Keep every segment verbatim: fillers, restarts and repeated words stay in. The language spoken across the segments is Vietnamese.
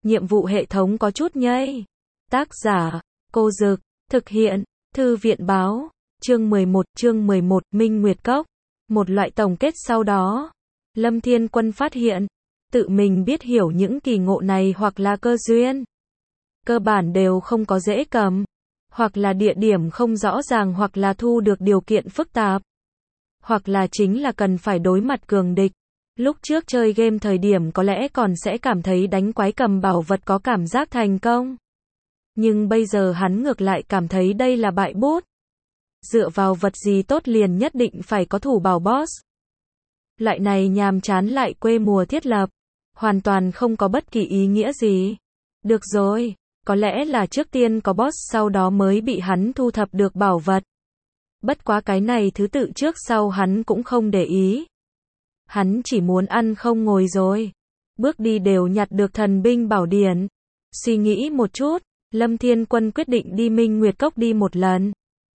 nhiệm vụ hệ thống có chút nhây. Tác giả, Cô Dực, thực hiện, Thư viện báo, chương mười một, chương mười một, Minh Nguyệt Cốc. Một loại tổng kết sau đó, Lâm Thiên Quân phát hiện, tự mình biết hiểu những kỳ ngộ này hoặc là cơ duyên. Cơ bản đều không có dễ cầm, hoặc là địa điểm không rõ ràng hoặc là thu được điều kiện phức tạp, hoặc là chính là cần phải đối mặt cường địch. Lúc trước chơi game thời điểm có lẽ còn sẽ cảm thấy đánh quái cầm bảo vật có cảm giác thành công. Nhưng bây giờ hắn ngược lại cảm thấy đây là bại bút. Dựa vào vật gì tốt liền nhất định phải có thủ bảo boss. Loại này nhàm chán lại quê mùa thiết lập, hoàn toàn không có bất kỳ ý nghĩa gì. Được rồi, có lẽ là trước tiên có boss sau đó mới bị hắn thu thập được bảo vật. Bất quá cái này thứ tự trước sau hắn cũng không để ý. Hắn chỉ muốn ăn không ngồi rồi. Bước đi đều nhặt được thần binh bảo điển. Suy nghĩ một chút, Lâm Thiên Quân quyết định đi Minh Nguyệt Cốc đi một lần.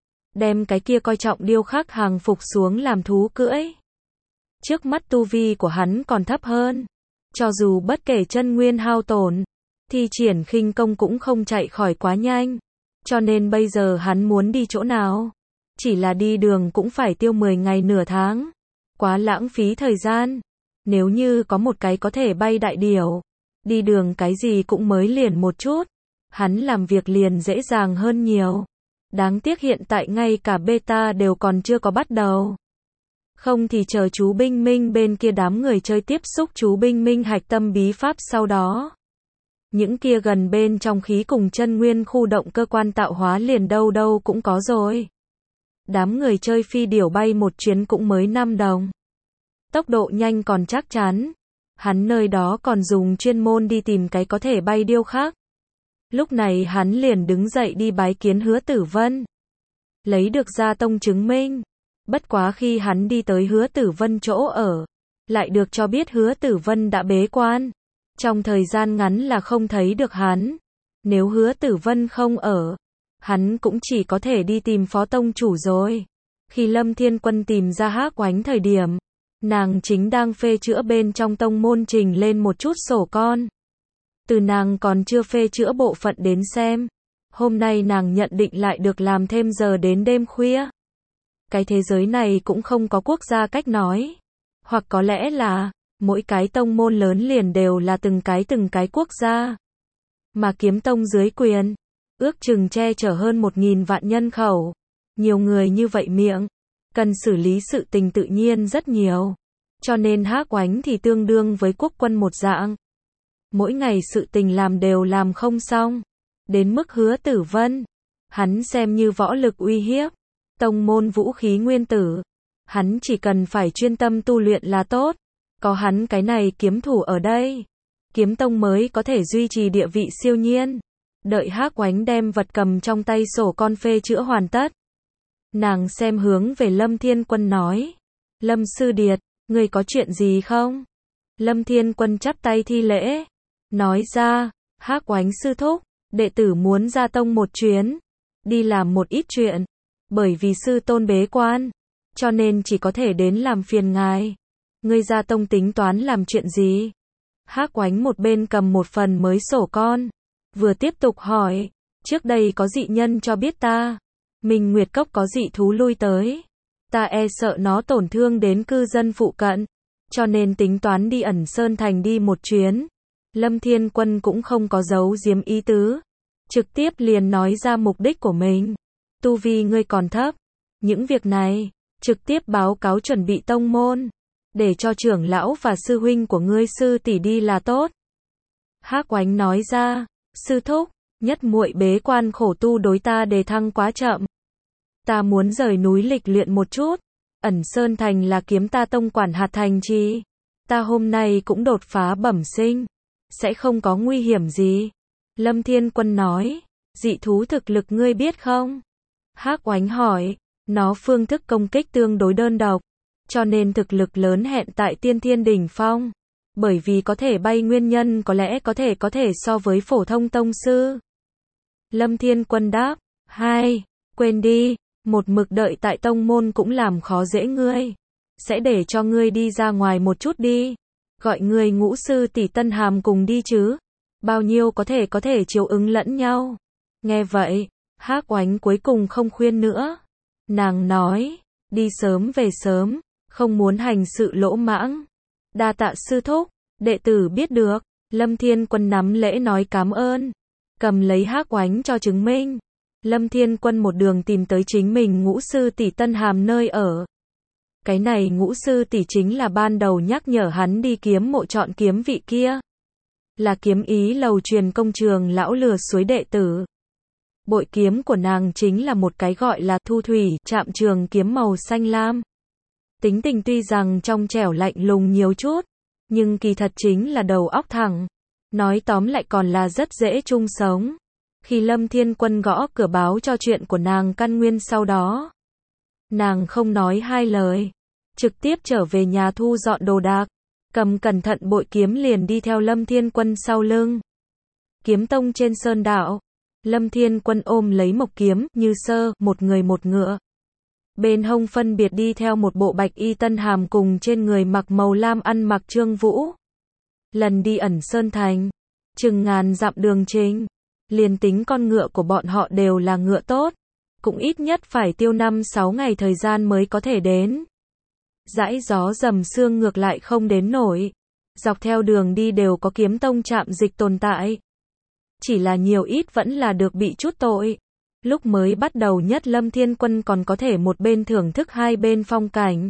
Đem cái kia coi trọng điêu khắc hàng phục xuống làm thú cưỡi. Trước mắt tu vi của hắn còn thấp hơn. Cho dù bất kể chân nguyên hao tổn, thi triển khinh công cũng không chạy khỏi quá nhanh. Cho nên bây giờ hắn muốn đi chỗ nào? Chỉ là đi đường cũng phải tiêu mười ngày nửa tháng. Quá lãng phí thời gian. Nếu như có một cái có thể bay đại điểu, đi đường cái gì cũng mới liền một chút, hắn làm việc liền dễ dàng hơn nhiều. Đáng tiếc hiện tại ngay cả beta đều còn chưa có bắt đầu. Không thì chờ chú Binh Minh bên kia đám người chơi tiếp xúc chú Binh Minh hạch tâm bí pháp sau đó. Những kia gần bên trong khí cùng chân nguyên khu động cơ quan tạo hóa liền đâu đâu cũng có rồi. Đám người chơi phi điểu bay một chuyến cũng mới năm đồng. Tốc độ nhanh còn chắc chắn. Hắn nơi đó còn dùng chuyên môn đi tìm cái có thể bay điêu khắc. Lúc này hắn liền đứng dậy đi bái kiến Hứa Tử Vân. Lấy được gia tông chứng minh. Bất quá khi hắn đi tới Hứa Tử Vân chỗ ở, lại được cho biết Hứa Tử Vân đã bế quan. Trong thời gian ngắn là không thấy được hắn. Nếu Hứa Tử Vân không ở, hắn cũng chỉ có thể đi tìm phó tông chủ rồi. Khi Lâm Thiên Quân tìm ra Hắc Oánh thời điểm, nàng chính đang phê chữa bên trong tông môn trình lên một chút sổ con. Từ nàng còn chưa phê chữa bộ phận đến xem, hôm nay nàng nhận định lại được làm thêm giờ đến đêm khuya. Cái thế giới này cũng không có quốc gia cách nói. Hoặc có lẽ là, mỗi cái tông môn lớn liền đều là từng cái từng cái quốc gia. Mà kiếm tông dưới quyền, ước chừng che chở hơn một nghìn vạn nhân khẩu. Nhiều người như vậy miệng, cần xử lý sự tình tự nhiên rất nhiều. Cho nên Hắc Oánh thì tương đương với quốc quân một dạng. Mỗi ngày sự tình làm đều làm không xong. Đến mức Hứa Tử Vân, hắn xem như võ lực uy hiếp. Tông môn vũ khí nguyên tử, hắn chỉ cần phải chuyên tâm tu luyện là tốt. Có hắn cái này kiếm thủ ở đây, kiếm tông mới có thể duy trì địa vị siêu nhiên. Đợi Hắc Oánh đem vật cầm trong tay sổ con phê chữa hoàn tất, nàng xem hướng về Lâm Thiên Quân nói: Lâm sư điệt, ngươi có chuyện gì không? Lâm Thiên Quân chắp tay thi lễ, nói ra: Hắc Oánh sư thúc, đệ tử muốn ra tông một chuyến, đi làm một ít chuyện. Bởi vì sư tôn bế quan, cho nên chỉ có thể đến làm phiền ngài. Ngươi ra tông tính toán làm chuyện gì? Hắc Oánh một bên cầm một phần mới sổ con, vừa tiếp tục hỏi: trước đây có dị nhân cho biết ta, Minh Nguyệt Cốc có dị thú lui tới, ta e sợ nó tổn thương đến cư dân phụ cận, cho nên tính toán đi Ẩn Sơn Thành đi một chuyến. Lâm Thiên Quân cũng không có giấu giếm ý tứ, trực tiếp liền nói ra mục đích của mình. Tu vi ngươi còn thấp, những việc này, trực tiếp báo cáo chuẩn bị tông môn, để cho trưởng lão và sư huynh của ngươi sư tỷ đi là tốt. Hắc Oánh nói ra: sư thúc, nhất muội bế quan khổ tu đối ta đề thăng quá chậm. Ta muốn rời núi lịch luyện một chút. Ẩn Sơn Thành là kiếm ta tông quản hạt thành chi. Ta hôm nay cũng đột phá bẩm sinh, sẽ không có nguy hiểm gì. Lâm Thiên Quân nói: dị thú thực lực ngươi biết không? Hắc Oánh hỏi: nó phương thức công kích tương đối đơn độc, cho nên thực lực lớn hẹn tại tiên thiên đỉnh phong. Bởi vì có thể bay nguyên nhân có lẽ có thể có thể so với phổ thông tông sư. Lâm Thiên Quân đáp: hai, quên đi, một mực đợi tại tông môn cũng làm khó dễ ngươi. Sẽ để cho ngươi đi ra ngoài một chút đi. Gọi ngươi Ngũ sư tỷ Tân Hàm cùng đi chứ. Bao nhiêu có thể có thể chiếu ứng lẫn nhau. Nghe vậy, Hắc Oánh cuối cùng không khuyên nữa. Nàng nói, đi sớm về sớm, không muốn hành sự lỗ mãng. Đa tạ sư thúc, đệ tử biết được. Lâm Thiên Quân nắm lễ nói cảm ơn, cầm lấy Hắc Oánh cho chứng minh. Lâm Thiên Quân một đường tìm tới chính mình ngũ sư tỷ Tân Hàm nơi ở. Cái này ngũ sư tỷ chính là ban đầu nhắc nhở hắn đi kiếm mộ chọn kiếm vị kia. Là kiếm ý lầu truyền công trường lão lừa suối đệ tử. Bội kiếm của nàng chính là một cái gọi là thu thủy chạm trường kiếm màu xanh lam. Tính tình tuy rằng trong trẻo lạnh lùng nhiều chút, nhưng kỳ thật chính là đầu óc thẳng. Nói tóm lại còn là rất dễ chung sống. Khi Lâm Thiên Quân gõ cửa báo cho chuyện của nàng căn nguyên sau đó, nàng không nói hai lời, trực tiếp trở về nhà thu dọn đồ đạc, cầm cẩn thận bội kiếm liền đi theo Lâm Thiên Quân sau lưng. Kiếm tông trên sơn đạo, Lâm Thiên Quân ôm lấy mộc kiếm, Như Sơ, một người một ngựa. Bên hông phân biệt đi theo một bộ bạch y Tân Hàm cùng trên người mặc màu lam ăn mặc Trương Vũ. Lần đi ẩn sơn thành, chừng ngàn dặm đường trình, liền tính con ngựa của bọn họ đều là ngựa tốt, cũng ít nhất phải tiêu năm sáu ngày thời gian mới có thể đến. Dãi gió dầm sương ngược lại không đến nổi, dọc theo đường đi đều có kiếm tông trạm dịch tồn tại. Chỉ là nhiều ít vẫn là được bị chút tội. Lúc mới bắt đầu nhất Lâm Thiên Quân còn có thể một bên thưởng thức hai bên phong cảnh,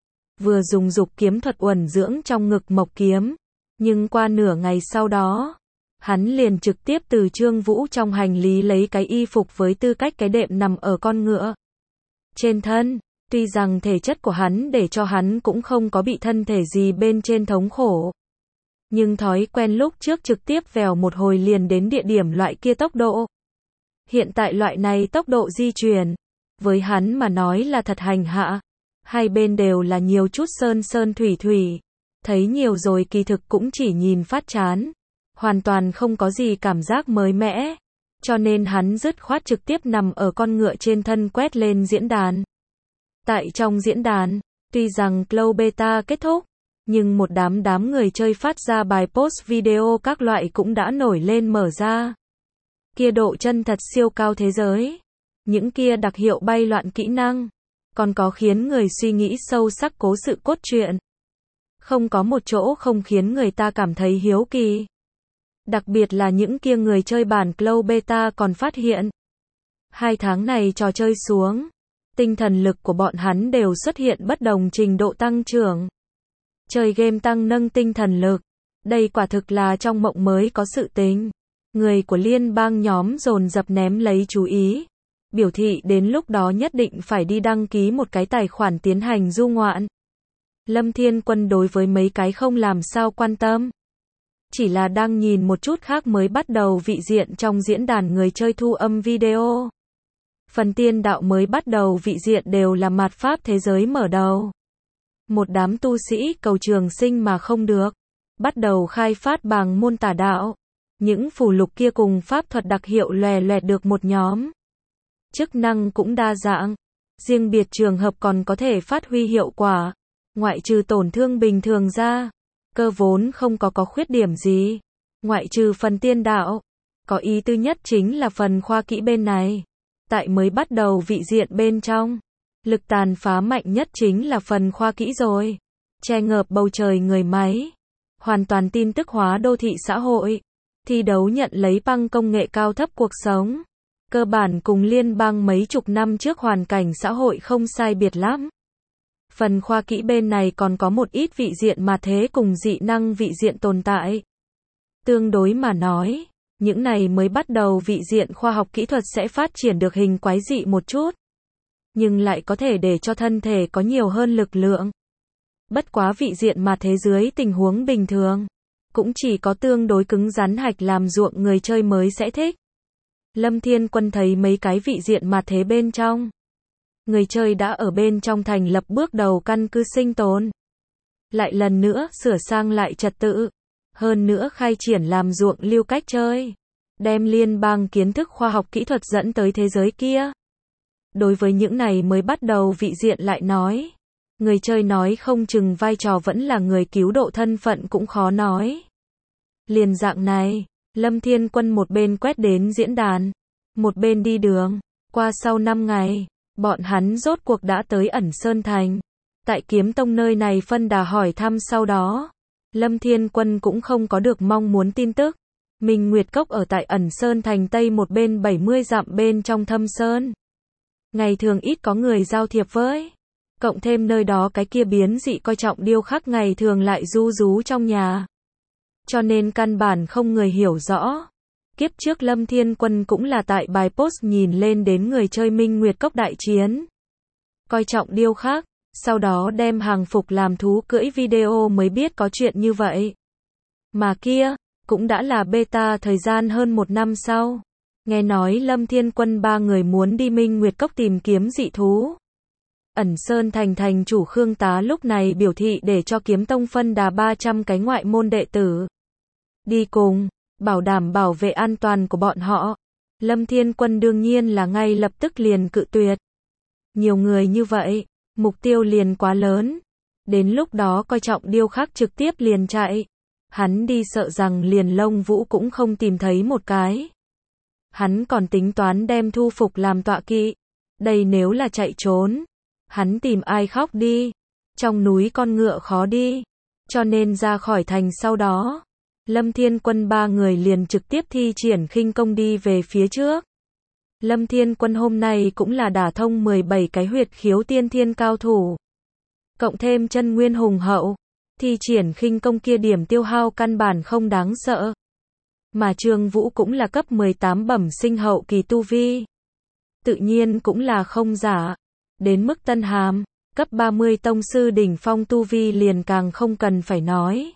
vừa dùng dục kiếm thuật uẩn dưỡng trong ngực mộc kiếm, nhưng qua nửa ngày sau đó, hắn liền trực tiếp từ Trương Vũ trong hành lý lấy cái y phục với tư cách cái đệm nằm ở con ngựa. Trên thân, tuy rằng thể chất của hắn để cho hắn cũng không có bị thân thể gì bên trên thống khổ, nhưng thói quen lúc trước trực tiếp vèo một hồi liền đến địa điểm loại kia tốc độ. Hiện tại loại này tốc độ di chuyển, với hắn mà nói là thật hành hạ. Hai bên đều là nhiều chút sơn sơn thủy thủy, thấy nhiều rồi kỳ thực cũng chỉ nhìn phát chán, hoàn toàn không có gì cảm giác mới mẻ, cho nên hắn dứt khoát trực tiếp nằm ở con ngựa trên thân quét lên diễn đàn. Tại trong diễn đàn, tuy rằng Cloud Beta kết thúc, nhưng một đám đám người chơi phát ra bài post video các loại cũng đã nổi lên mở ra. Kia độ chân thật siêu cao thế giới, những kia đặc hiệu bay loạn kỹ năng, còn có khiến người suy nghĩ sâu sắc cố sự cốt truyện. Không có một chỗ không khiến người ta cảm thấy hiếu kỳ. Đặc biệt là những kia người chơi bản Cloud Beta còn phát hiện. Hai tháng này trò chơi xuống, tinh thần lực của bọn hắn đều xuất hiện bất đồng trình độ tăng trưởng. Chơi game tăng nâng tinh thần lực, đây quả thực là trong mộng mới có sự tình. Người của liên bang nhóm dồn dập ném lấy chú ý, biểu thị đến lúc đó nhất định phải đi đăng ký một cái tài khoản tiến hành du ngoạn. Lâm Thiên Quân đối với mấy cái không làm sao quan tâm, chỉ là đang nhìn một chút khác mới bắt đầu vị diện trong diễn đàn người chơi thu âm video. Phần tiên đạo mới bắt đầu vị diện đều là mạt pháp thế giới mở đầu. Một đám tu sĩ cầu trường sinh mà không được, bắt đầu khai phát bằng môn tà đạo. Những phù lục kia cùng pháp thuật đặc hiệu lòe loẹt được một nhóm. Chức năng cũng đa dạng, riêng biệt trường hợp còn có thể phát huy hiệu quả. Ngoại trừ tổn thương bình thường ra, cơ vốn không có có khuyết điểm gì. Ngoại trừ phần tiên đạo, có ý tư nhất chính là phần khoa kỹ bên này. Tại mới bắt đầu vị diện bên trong, lực tàn phá mạnh nhất chính là phần khoa kỹ rồi. Che ngợp bầu trời người máy, hoàn toàn tin tức hóa đô thị xã hội. Thi đấu nhận lấy băng công nghệ cao thấp cuộc sống. Cơ bản cùng liên bang mấy chục năm trước hoàn cảnh xã hội không sai biệt lắm. Phần khoa kỹ bên này còn có một ít vị diện mà thế cùng dị năng vị diện tồn tại. Tương đối mà nói, những này mới bắt đầu vị diện khoa học kỹ thuật sẽ phát triển được hình quái dị một chút. Nhưng lại có thể để cho thân thể có nhiều hơn lực lượng. Bất quá vị diện mà thế dưới tình huống bình thường, cũng chỉ có tương đối cứng rắn hạch làm ruộng người chơi mới sẽ thích. Lâm Thiên Quân thấy mấy cái vị diện mà thế bên trong. Người chơi đã ở bên trong thành lập bước đầu căn cứ sinh tồn. Lại lần nữa sửa sang lại trật tự. Hơn nữa khai triển làm ruộng lưu cách chơi. Đem liên bang kiến thức khoa học kỹ thuật dẫn tới thế giới kia. Đối với những này mới bắt đầu vị diện lại nói. Người chơi nói không chừng vai trò vẫn là người cứu độ thân phận cũng khó nói. Liền dạng này, Lâm Thiên Quân một bên quét đến diễn đàn, một bên đi đường. Qua sau năm ngày, bọn hắn rốt cuộc đã tới Ẩn Sơn Thành. Tại Kiếm Tông nơi này phân đà hỏi thăm sau đó, Lâm Thiên Quân cũng không có được mong muốn tin tức. Minh Nguyệt Cốc ở tại Ẩn Sơn Thành Tây một bên bảy mươi dặm bên trong thâm sơn. Ngày thường ít có người giao thiệp với. Cộng thêm nơi đó cái kia biến dị coi trọng điêu khắc ngày thường lại ru rú trong nhà. Cho nên căn bản không người hiểu rõ. Kiếp trước Lâm Thiên Quân cũng là tại bài post nhìn lên đến người chơi Minh Nguyệt Cốc đại chiến. Coi trọng điêu khắc, sau đó đem hàng phục làm thú cưỡi video mới biết có chuyện như vậy. Mà kia, cũng đã là beta thời gian hơn một năm sau. Nghe nói Lâm Thiên Quân ba người muốn đi Minh Nguyệt Cốc tìm kiếm dị thú. Ẩn Sơn Thành thành chủ Khương Tá lúc này biểu thị để cho Kiếm Tông phân đà ba trăm cái ngoại môn đệ tử đi cùng, bảo đảm bảo vệ an toàn của bọn họ. Lâm Thiên Quân đương nhiên là ngay lập tức liền cự tuyệt. Nhiều người như vậy, mục tiêu liền quá lớn. Đến lúc đó coi trọng điêu khắc trực tiếp liền chạy. Hắn đi sợ rằng liền lông vũ cũng không tìm thấy một cái. Hắn còn tính toán đem thu phục làm tọa kỵ. Đây nếu là chạy trốn, hắn tìm ai khóc đi. Trong núi con ngựa khó đi. Cho nên ra khỏi thành sau đó, Lâm Thiên Quân ba người liền trực tiếp thi triển khinh công đi về phía trước. Lâm Thiên Quân hôm nay cũng là đả thông mười bảy cái huyệt khiếu tiên thiên cao thủ. Cộng thêm chân nguyên hùng hậu, thi triển khinh công kia điểm tiêu hao căn bản không đáng sợ. Mà Trương Vũ cũng là cấp mười tám bẩm sinh hậu kỳ tu vi. Tự nhiên cũng là không giả. Đến mức Tân Hàm, cấp ba mươi tông sư đỉnh phong tu vi liền càng không cần phải nói.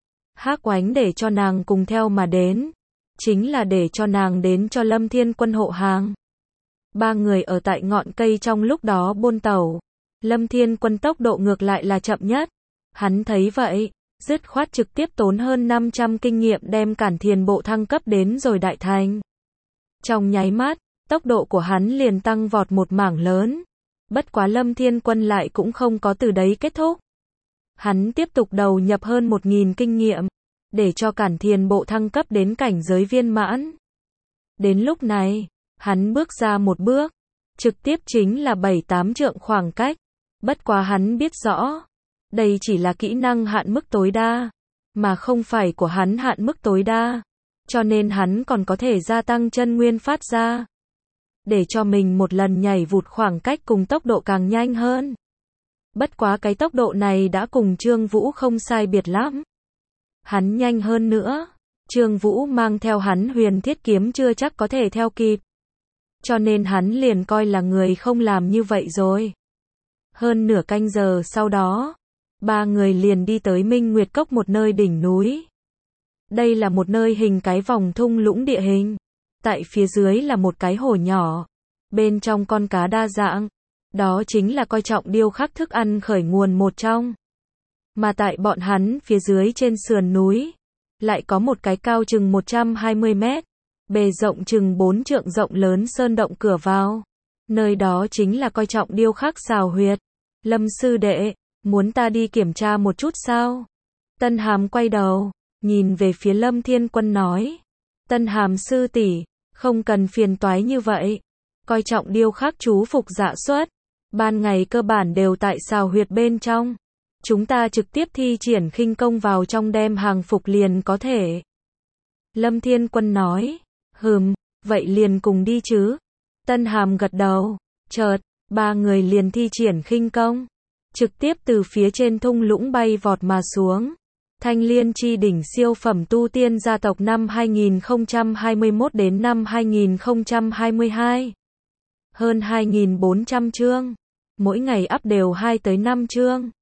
Hắc Oánh để cho nàng cùng theo mà đến, chính là để cho nàng đến cho Lâm Thiên Quân hộ hàng. Ba người ở tại ngọn cây trong lúc đó buôn tẩu. Lâm Thiên Quân tốc độ ngược lại là chậm nhất. Hắn thấy vậy, dứt khoát trực tiếp tốn hơn năm trăm kinh nghiệm đem Cản Thiền bộ thăng cấp đến rồi đại thành. Trong nháy mắt, tốc độ của hắn liền tăng vọt một mảng lớn. Bất quá Lâm Thiên Quân lại cũng không có từ đấy kết thúc. Hắn tiếp tục đầu nhập hơn một nghìn kinh nghiệm, để cho Cản Thiền bộ thăng cấp đến cảnh giới viên mãn. Đến lúc này, hắn bước ra một bước, trực tiếp chính là bảy tám trượng khoảng cách. Bất quá hắn biết rõ, đây chỉ là kỹ năng hạn mức tối đa, mà không phải của hắn hạn mức tối đa. Cho nên hắn còn có thể gia tăng chân nguyên phát ra, để cho mình một lần nhảy vụt khoảng cách cùng tốc độ càng nhanh hơn. Bất quá cái tốc độ này đã cùng Trương Vũ không sai biệt lắm. Hắn nhanh hơn nữa, Trương Vũ mang theo hắn huyền thiết kiếm chưa chắc có thể theo kịp. Cho nên hắn liền coi là người không làm như vậy rồi. Hơn nửa canh giờ sau đó, ba người liền đi tới Minh Nguyệt Cốc một nơi đỉnh núi. Đây là một nơi hình cái vòng thung lũng địa hình. Tại phía dưới là một cái hồ nhỏ. Bên trong con cá đa dạng. Đó chính là coi trọng điêu khắc thức ăn khởi nguồn một trong. Mà tại bọn hắn phía dưới trên sườn núi, lại có một cái cao chừng một trăm hai mươi mét, bề rộng chừng bốn trượng rộng lớn sơn động cửa vào. Nơi đó chính là coi trọng điêu khắc xào huyệt. Lâm sư đệ, muốn ta đi kiểm tra một chút sao? Tân Hàm quay đầu, nhìn về phía Lâm Thiên Quân nói. Tân Hàm sư tỷ, không cần phiền toái như vậy. Coi trọng điêu khắc chú phục dạ xuất. Ban ngày cơ bản đều tại xào huyệt bên trong. Chúng ta trực tiếp thi triển khinh công vào trong đem hàng phục liền có thể. Lâm Thiên Quân nói. Hừm, vậy liền cùng đi chứ. Tân Hàm gật đầu. Chợt, ba người liền thi triển khinh công, trực tiếp từ phía trên thung lũng bay vọt mà xuống. Thanh Liên chi đỉnh siêu phẩm tu tiên gia tộc năm hai nghìn không trăm hai mươi mốt đến năm hai nghìn không trăm hai mươi hai. Hơn hai nghìn bốn trăm chương. Mỗi ngày up đều hai tới năm chương.